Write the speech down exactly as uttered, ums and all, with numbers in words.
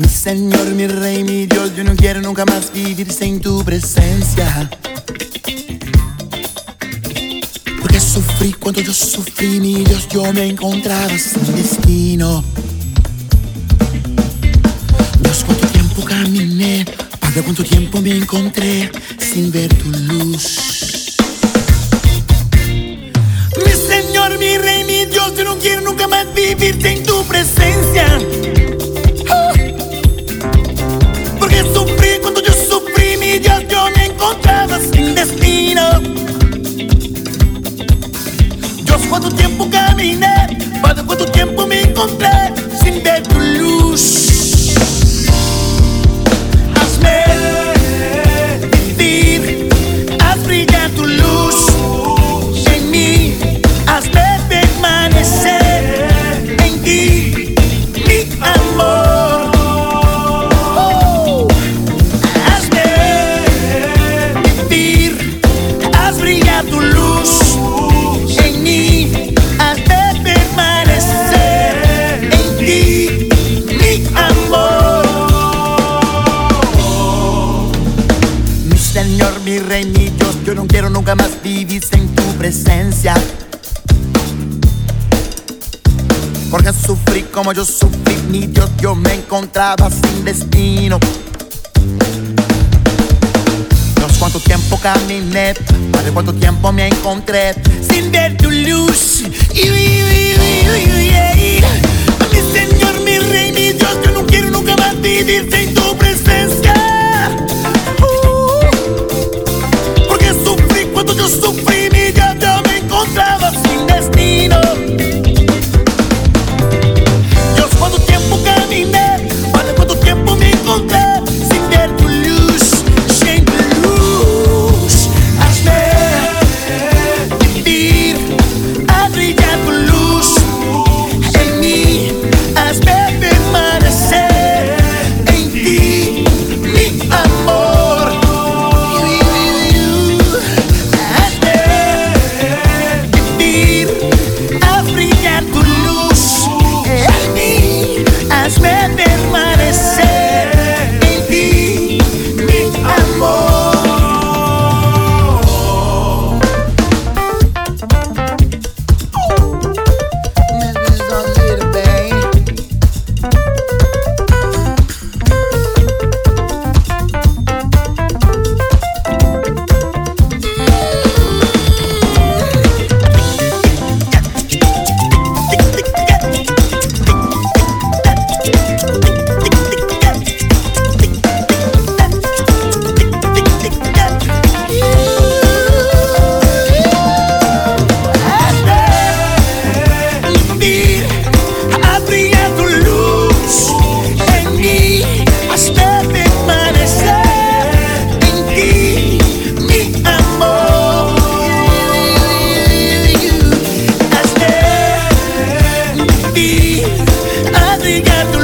Mi Señor, mi Rey, mi Dios, yo no quiero nunca más vivir sin tu presencia. Porque sufrí cuando yo sufrí, mi Dios, yo me encontraba sin destino. Dios, cuánto tiempo caminé, Padre, cuánto tiempo me encontré sin ver tu luz. Mi Señor, mi Rey, mi Dios, yo no quiero nunca más vivir sin tu presencia. Porque sufrí cuando yo sufrí, mi Dios, yo me encontraba sin destino. Dios, cuánto tiempo caminé, Padre, cuánto tiempo me encontré sin ver tu luz. Hazme vivir, haz brillar tu luz en mí, hazme permanecer en ti, mi amor. Oh, hazme vivir, haz brillar tu luz en mí, hazme permanecer en ti, mi amor. Mi Señor, mi Rey, mi Dios, yo no quiero nunca más vivir sin tu presencia. Porque sufrí como yo sufrí, mi Dios, yo me encontraba sin destino. Dios, cuánto tiempo caminé, Padre, cuánto tiempo me encontré sin ver tu luz. Y, y, y, y, y, y. Mi Señor, mi Rey, mi Dios, yo no quiero nunca más vivir sin tu presencia. Uh, porque sufrí cuando yo sufrí, mi Dios, yo me encontraba sin destino. Dios, cuánto tiempo caminé, Padre, cuánto tiempo me encontré sin ver tu luz, sin tu luz. Hazme vivir, haz brillar tu luz en mí, hazme permanecer en ti, mi amor. Hazme vivir, haz brillar tu luz en mí, hazme permanecer en ti, mi amor. This is on little babe. Vivir, haz brillar tu luz en mí, hazme permanecer en ti, mi amor. Hazme vivir, haz brillar tu